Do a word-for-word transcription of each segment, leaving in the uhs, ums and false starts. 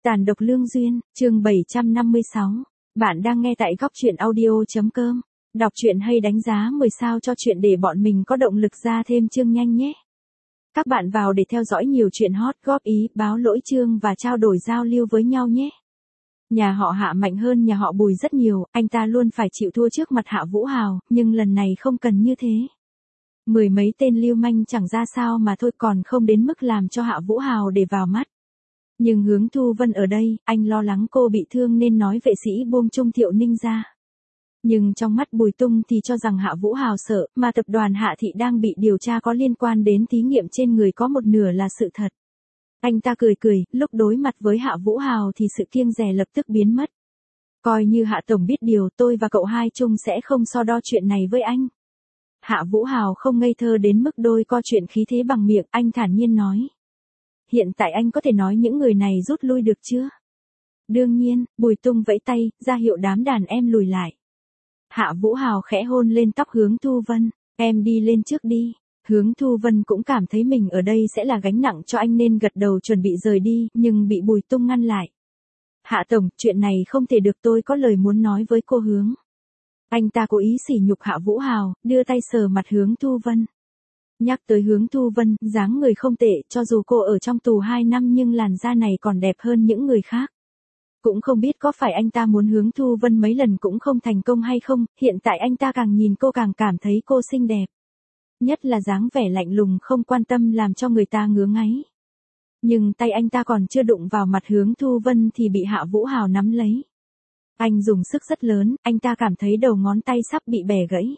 Tàn độc lương duyên, chương bảy trăm năm mươi sáu. Bạn đang nghe tại góc truyện audio.com. Đọc truyện hay đánh giá mười sao cho chuyện để bọn mình có động lực ra thêm chương nhanh nhé. Các bạn vào để theo dõi nhiều chuyện hot, góp ý, báo lỗi chương và trao đổi giao lưu với nhau nhé. Nhà họ Hạ mạnh hơn nhà họ Bùi rất nhiều, anh ta luôn phải chịu thua trước mặt Hạ Vũ Hào, nhưng lần này không cần như thế. Mười mấy tên lưu manh chẳng ra sao mà thôi, còn không đến mức làm cho Hạ Vũ Hào để vào mắt. Nhưng Hướng Thu Vân ở đây, anh lo lắng cô bị thương nên nói vệ sĩ buông Trung Thiệu Ninh ra. Nhưng trong mắt Bùi Tung thì cho rằng Hạ Vũ Hào sợ, mà tập đoàn Hạ Thị đang bị điều tra có liên quan đến thí nghiệm trên người có một nửa là sự thật. Anh ta cười cười, lúc đối mặt với Hạ Vũ Hào thì sự kiêng dè lập tức biến mất. Coi như Hạ Tổng biết điều, tôi và cậu hai Trung sẽ không so đo chuyện này với anh. Hạ Vũ Hào không ngây thơ đến mức đôi co chuyện khí thế bằng miệng, anh thản nhiên nói. Hiện tại anh có thể nói những người này rút lui được chưa? Đương nhiên, Bùi Tung vẫy tay, ra hiệu đám đàn em lùi lại. Hạ Vũ Hào khẽ hôn lên tóc Hướng Thu Vân, em đi lên trước đi. Hướng Thu Vân cũng cảm thấy mình ở đây sẽ là gánh nặng cho anh nên gật đầu chuẩn bị rời đi, nhưng bị Bùi Tung ngăn lại. Hạ Tổng, chuyện này không thể được, tôi có lời muốn nói với cô Hướng. Anh ta cố ý sỉ nhục Hạ Vũ Hào, đưa tay sờ mặt Hướng Thu Vân. Nhắc tới Hướng Thu Vân, dáng người không tệ, cho dù cô ở trong tù hai năm nhưng làn da này còn đẹp hơn những người khác. Cũng không biết có phải anh ta muốn Hướng Thu Vân mấy lần cũng không thành công hay không, hiện tại anh ta càng nhìn cô càng cảm thấy cô xinh đẹp. Nhất là dáng vẻ lạnh lùng không quan tâm làm cho người ta ngứa ngáy. Nhưng tay anh ta còn chưa đụng vào mặt Hướng Thu Vân thì bị Hạ Vũ Hào nắm lấy. Anh dùng sức rất lớn, anh ta cảm thấy đầu ngón tay sắp bị bẻ gãy.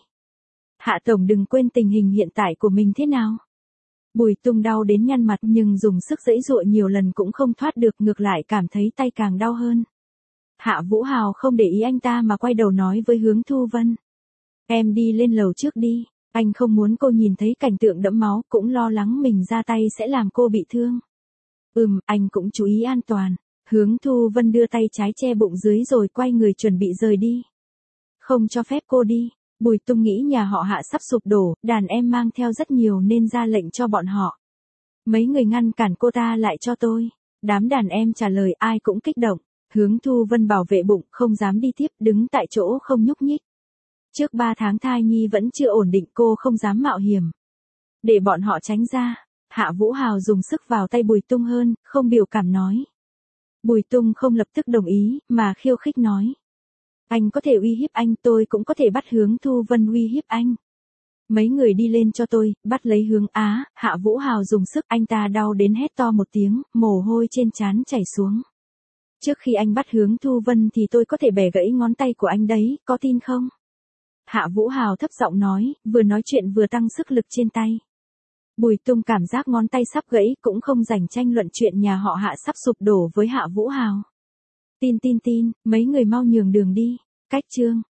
Hạ Tổng đừng quên tình hình hiện tại của mình thế nào. Bùi Tung đau đến nhăn mặt nhưng dùng sức giãy giụa nhiều lần cũng không thoát được, ngược lại cảm thấy tay càng đau hơn. Hạ Vũ Hào không để ý anh ta mà quay đầu nói với Hướng Thu Vân. Em đi lên lầu trước đi, anh không muốn cô nhìn thấy cảnh tượng đẫm máu, cũng lo lắng mình ra tay sẽ làm cô bị thương. Ừm, anh cũng chú ý an toàn. Hướng Thu Vân đưa tay trái che bụng dưới rồi quay người chuẩn bị rời đi. Không cho phép cô đi. Bùi Tung nghĩ nhà họ Hạ sắp sụp đổ, đàn em mang theo rất nhiều nên ra lệnh cho bọn họ. Mấy người ngăn cản cô ta lại cho tôi. Đám đàn em trả lời ai cũng kích động. Hướng Thu Vân bảo vệ bụng, không dám đi tiếp, đứng tại chỗ không nhúc nhích. Trước ba tháng thai nhi vẫn chưa ổn định, cô không dám mạo hiểm. Để bọn họ tránh ra, Hạ Vũ Hào dùng sức vào tay Bùi Tung hơn, không biểu cảm nói. Bùi Tung không lập tức đồng ý, mà khiêu khích nói. Anh có thể uy hiếp anh, tôi cũng có thể bắt Hướng Thu Vân uy hiếp anh. Mấy người đi lên cho tôi, bắt lấy Hướng Á. Hạ Vũ Hào dùng sức, anh ta đau đến hét to một tiếng, mồ hôi trên trán chảy xuống. Trước khi anh bắt Hướng Thu Vân thì tôi có thể bẻ gãy ngón tay của anh đấy, có tin không? Hạ Vũ Hào thấp giọng nói, vừa nói chuyện vừa tăng sức lực trên tay. Bùi Tung cảm giác ngón tay sắp gãy, cũng không rảnh tranh luận chuyện nhà họ Hạ sắp sụp đổ với Hạ Vũ Hào. Tin tin tin, mấy người mau nhường đường đi. Cách chương.